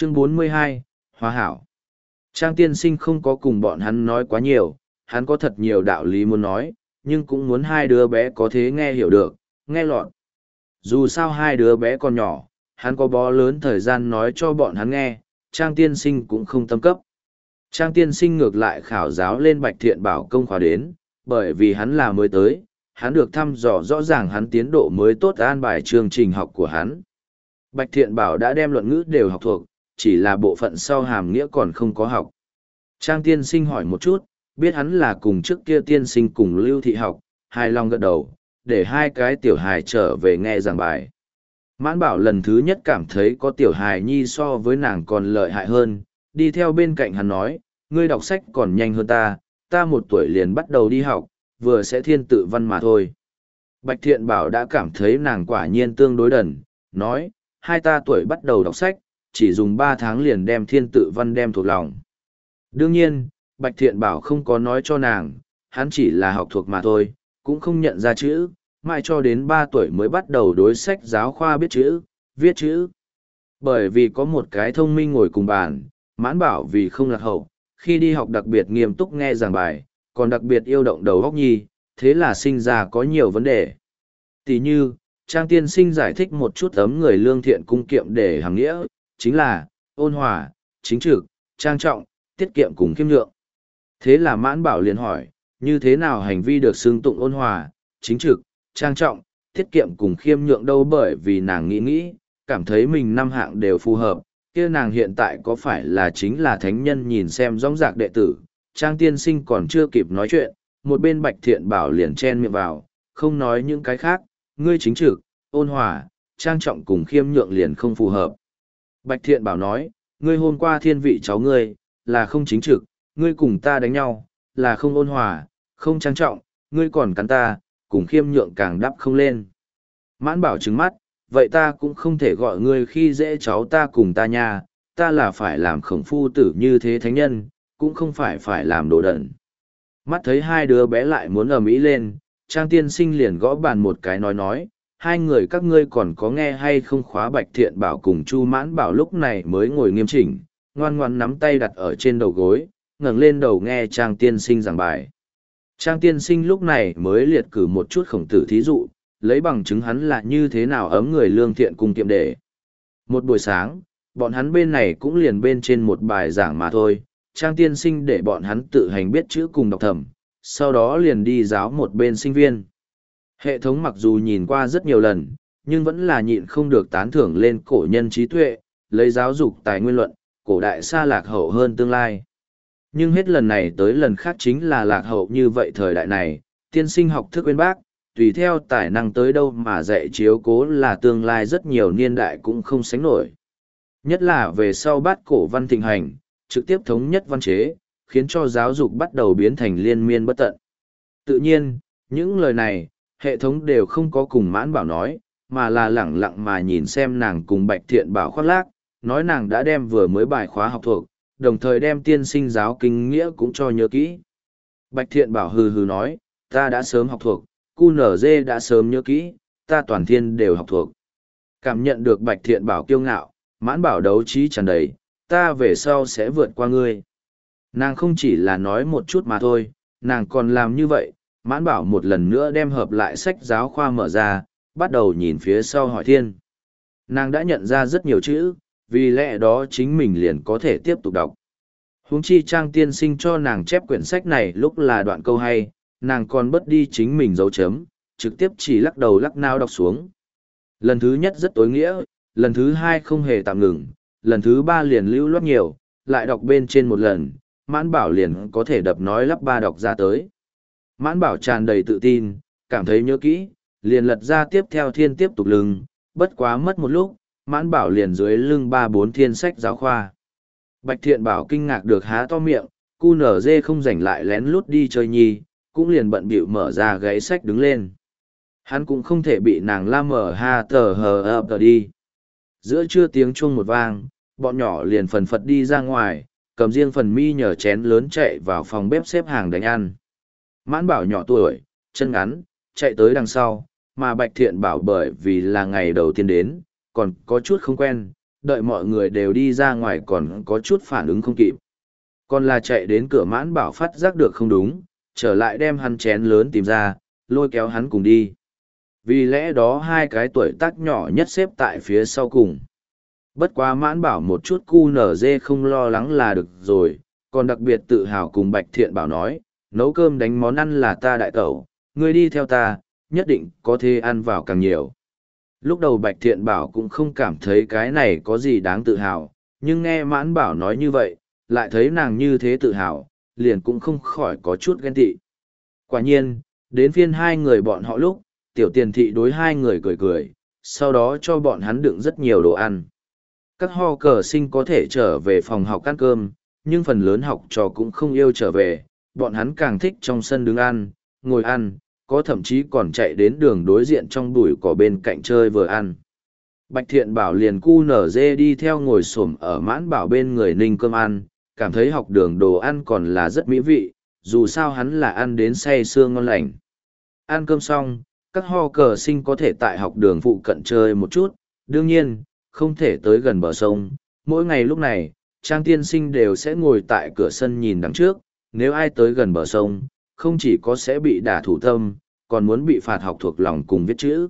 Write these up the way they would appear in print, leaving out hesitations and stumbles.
Chương 42, Hòa hảo. Trang tiên sinh không có cùng bọn hắn nói quá nhiều, hắn có thật nhiều đạo lý muốn nói, nhưng cũng muốn hai đứa bé có thế nghe hiểu được, nghe lọt. Dù sao hai đứa bé còn nhỏ, hắn có bó lớn thời gian nói cho bọn hắn nghe, Trang tiên sinh cũng không tâm cấp. Trang tiên sinh ngược lại khảo giáo lên Bạch Thiện Bảo công khóa đến, bởi vì hắn là mới tới, hắn được thăm dò rõ ràng hắn tiến độ mới tốt an bài chương trình học của hắn. Bạch Thiện Bảo đã đem luận ngữ đều học thuộc, chỉ là bộ phận sau hàm nghĩa còn không có học. Trang tiên sinh hỏi một chút, biết hắn là cùng trước kia tiên sinh cùng Lưu Thị học, hài lòng gật đầu, để hai cái tiểu hài trở về nghe giảng bài. Mãn Bảo lần thứ nhất cảm thấy có tiểu hài nhi so với nàng còn lợi hại hơn, đi theo bên cạnh hắn nói, ngươi đọc sách còn nhanh hơn ta 1 tuổi liền bắt đầu đi học, vừa sẽ thiên tự văn mà thôi. Bạch Thiện Bảo đã cảm thấy nàng quả nhiên tương đối đần, nói, hai ta tuổi bắt đầu đọc sách, chỉ dùng 3 tháng liền đem thiên tự văn đem thuộc lòng. Đương nhiên, Bạch Thiện Bảo không có nói cho nàng, hắn chỉ là học thuộc mà thôi, cũng không nhận ra chữ, mãi cho đến 3 tuổi mới bắt đầu đối sách giáo khoa biết chữ, viết chữ. Bởi vì có một cái thông minh ngồi cùng bàn, Mãn Bảo vì không lạc hậu, khi đi học đặc biệt nghiêm túc nghe giảng bài, còn đặc biệt yêu động đầu óc nhi, thế là sinh ra có nhiều vấn đề. Tỷ như, Trang tiên sinh giải thích một chút ấm người lương thiện cung kiệm để hàng nghĩa, chính là, ôn hòa, chính trực, trang trọng, tiết kiệm cùng khiêm nhượng. Thế là Mãn Bảo liền hỏi, như thế nào hành vi được xưng tụng ôn hòa, chính trực, trang trọng, tiết kiệm cùng khiêm nhượng đâu, bởi vì nàng nghĩ, cảm thấy mình 5 hạng đều phù hợp, kia nàng hiện tại có phải là chính là thánh nhân nhìn xem rõng rạc đệ tử. Trang tiên sinh còn chưa kịp nói chuyện, một bên Bạch Thiện Bảo liền chen miệng vào, không nói những cái khác, ngươi chính trực, ôn hòa, trang trọng cùng khiêm nhượng liền không phù hợp. Bạch Thiện Bảo nói, ngươi hôm qua thiên vị cháu ngươi, là không chính trực, ngươi cùng ta đánh nhau, là không ôn hòa, không trang trọng, ngươi còn cắn ta, cùng khiêm nhượng càng đắp không lên. Mãn Bảo trừng mắt, vậy ta cũng không thể gọi ngươi khi dễ cháu ta cùng ta nha, ta là phải làm khổng phu tử như thế thánh nhân, cũng không phải làm đồ đẩn. Mắt thấy hai đứa bé lại muốn ầm ĩ lên, Trang tiên sinh liền gõ bàn một cái nói, hai người các ngươi còn có nghe hay không khóa. Bạch Thiện Bảo cùng Chu Mãn Bảo lúc này mới ngồi nghiêm chỉnh, ngoan ngoãn nắm tay đặt ở trên đầu gối, ngẩng lên đầu nghe Trang tiên sinh giảng bài. Trang tiên sinh lúc này mới liệt cử một chút khổng tử thí dụ, lấy bằng chứng hắn là như thế nào ấm người lương thiện cùng kiệm để. Một buổi sáng, bọn hắn bên này cũng liền bên trên một bài giảng mà thôi, Trang tiên sinh để bọn hắn tự hành biết chữ cùng đọc thầm, sau đó liền đi giáo một bên sinh viên. Hệ thống mặc dù nhìn qua rất nhiều lần, nhưng vẫn là nhịn không được tán thưởng lên cổ nhân trí tuệ, lấy giáo dục tài nguyên luận, cổ đại xa lạc hậu hơn tương lai. Nhưng hết lần này tới lần khác chính là lạc hậu như vậy thời đại này, tiên sinh học thức bên bác, tùy theo tài năng tới đâu mà dạy chiếu cố là tương lai rất nhiều niên đại cũng không sánh nổi. Nhất là về sau bát cổ văn thịnh hành, trực tiếp thống nhất văn chế, khiến cho giáo dục bắt đầu biến thành liên miên bất tận. Tự nhiên, những lời này, hệ thống đều không có cùng Mãn Bảo nói, mà là lẳng lặng mà nhìn xem nàng cùng Bạch Thiện Bảo khoác lác, nói nàng đã đem vừa mới bài khóa học thuộc, đồng thời đem tiên sinh giáo kinh nghĩa cũng cho nhớ kỹ. Bạch Thiện Bảo hừ hừ nói, ta đã sớm học thuộc, QNZ đã sớm nhớ kỹ, ta toàn thiên đều học thuộc. Cảm nhận được Bạch Thiện Bảo kiêu ngạo, Mãn Bảo đấu trí tràn đầy, ta về sau sẽ vượt qua ngươi. Nàng không chỉ là nói một chút mà thôi, nàng còn làm như vậy. Mãn Bảo một lần nữa đem hợp lại sách giáo khoa mở ra, bắt đầu nhìn phía sau hỏi thiên. Nàng đã nhận ra rất nhiều chữ, vì lẽ đó chính mình liền có thể tiếp tục đọc. Huống chi Trang tiên sinh cho nàng chép quyển sách này lúc là đoạn câu hay, nàng còn bớt đi chính mình dấu chấm, trực tiếp chỉ lắc đầu lắc nao đọc xuống. Lần thứ nhất rất tối nghĩa, lần thứ hai không hề tạm ngừng, lần thứ ba liền lưu loát nhiều, lại đọc bên trên một lần, Mãn Bảo liền có thể đập nói lắp ba đọc ra tới. Mãn Bảo tràn đầy tự tin, cảm thấy nhớ kỹ, liền lật ra tiếp theo thiên tiếp tục lưng, bất quá mất một lúc, Mãn Bảo liền dưới lưng 3-4 thiên sách giáo khoa. Bạch Thiện Bảo kinh ngạc được há to miệng, QNZ không rảnh lại lén lút đi chơi nhi, cũng liền bận bịu mở ra gáy sách đứng lên. Hắn cũng không thể bị nàng la mở ha tờ hờ ập tờ đi. Giữa trưa tiếng chuông một vang, bọn nhỏ liền phần phật đi ra ngoài, cầm riêng phần mi nhờ chén lớn chạy vào phòng bếp xếp hàng đánh ăn. Mãn Bảo nhỏ tuổi, chân ngắn, chạy tới đằng sau, mà Bạch Thiện Bảo bởi vì là ngày đầu tiên đến, còn có chút không quen, đợi mọi người đều đi ra ngoài còn có chút phản ứng không kịp. Còn là chạy đến cửa Mãn Bảo phát giác được không đúng, trở lại đem hắn chén lớn tìm ra, lôi kéo hắn cùng đi. Vì lẽ đó hai cái tuổi tác nhỏ nhất xếp tại phía sau cùng. Bất quá Mãn Bảo một chút cu nở dê không lo lắng là được rồi, còn đặc biệt tự hào cùng Bạch Thiện Bảo nói, nấu cơm đánh món ăn là ta đại tẩu, ngươi đi theo ta, nhất định có thể ăn vào càng nhiều. Lúc đầu Bạch Thiện Bảo cũng không cảm thấy cái này có gì đáng tự hào, nhưng nghe Mãn Bảo nói như vậy, lại thấy nàng như thế tự hào, liền cũng không khỏi có chút ghen tị. Quả nhiên, đến phiên hai người bọn họ lúc, tiểu tiền thị đối hai người cười cười, sau đó cho bọn hắn đựng rất nhiều đồ ăn. Các ho cờ sinh có thể trở về phòng học ăn cơm, nhưng phần lớn học trò cũng không yêu trở về, bọn hắn càng thích trong sân đứng ăn, ngồi ăn, có thậm chí còn chạy đến đường đối diện trong bụi cỏ bên cạnh chơi vừa ăn. Bạch Thiện Bảo liền cu nở dê đi theo ngồi xổm ở Mãn Bảo bên người ninh cơm ăn, cảm thấy học đường đồ ăn còn là rất mỹ vị, dù sao hắn là ăn đến say sưa ngon lành. Ăn cơm xong, các ho cờ sinh có thể tại học đường phụ cận chơi một chút, đương nhiên, không thể tới gần bờ sông. Mỗi ngày lúc này, Trang tiên sinh đều sẽ ngồi tại cửa sân nhìn đằng trước, nếu ai tới gần bờ sông, không chỉ có sẽ bị đả thủ tâm, còn muốn bị phạt học thuộc lòng cùng viết chữ.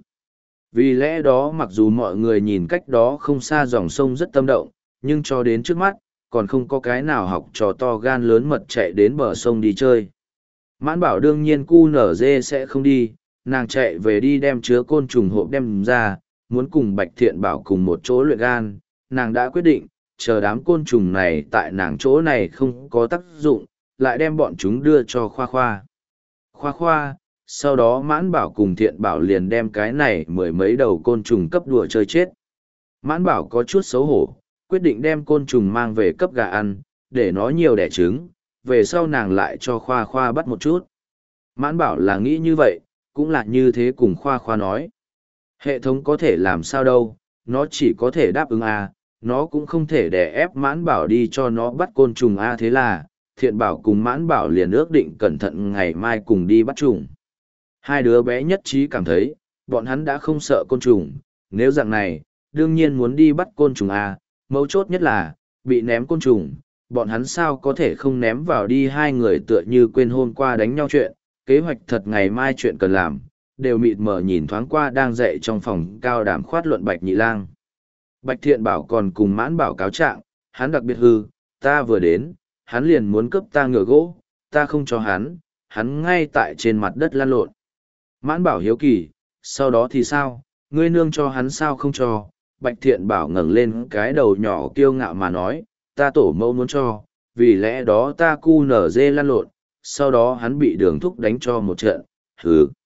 Vì lẽ đó mặc dù mọi người nhìn cách đó không xa dòng sông rất tâm động, nhưng cho đến trước mắt, còn không có cái nào học trò to gan lớn mật chạy đến bờ sông đi chơi. Mãn Bảo đương nhiên cu nở dê sẽ không đi, nàng chạy về đi đem chứa côn trùng hộp đem ra, muốn cùng Bạch Thiện Bảo cùng một chỗ luyện gan, nàng đã quyết định, chờ đám côn trùng này tại nàng chỗ này không có tác dụng, lại đem bọn chúng đưa cho Khoa Khoa. Khoa Khoa, sau đó Mãn Bảo cùng Thiện Bảo liền đem cái này mười mấy đầu côn trùng cấp đùa chơi chết. Mãn Bảo có chút xấu hổ, quyết định đem côn trùng mang về cấp gà ăn, để nó nhiều đẻ trứng, về sau nàng lại cho Khoa Khoa bắt một chút. Mãn Bảo là nghĩ như vậy, cũng là như thế cùng Khoa Khoa nói. Hệ thống có thể làm sao đâu, nó chỉ có thể đáp ứng A, nó cũng không thể đè ép Mãn Bảo đi cho nó bắt côn trùng A, thế là, Thiện Bảo cùng Mãn Bảo liền ước định cẩn thận ngày mai cùng đi bắt trùng. Hai đứa bé nhất trí cảm thấy, bọn hắn đã không sợ côn trùng, nếu dạng này, đương nhiên muốn đi bắt côn trùng A, mấu chốt nhất là, bị ném côn trùng, bọn hắn sao có thể không ném vào đi. Hai người tựa như quên hôm qua đánh nhau chuyện, kế hoạch thật ngày mai chuyện cần làm, đều mịt mờ nhìn thoáng qua đang dạy trong phòng cao đàm khoát luận Bạch Nhị Lang. Bạch Thiện Bảo còn cùng Mãn Bảo cáo trạng, hắn đặc biệt hư, ta vừa đến, hắn liền muốn cướp ta ngựa gỗ, ta không cho hắn ngay tại trên mặt đất lăn lộn. Mãn Bảo hiếu kỳ, sau đó thì sao, ngươi nương cho hắn sao không cho? Bạch Thiện Bảo ngẩng lên cái đầu nhỏ kiêu ngạo mà nói, ta tổ mẫu muốn cho, vì lẽ đó ta cu nở dê lăn lộn, sau đó hắn bị Đường Thúc đánh cho một trận, hừ.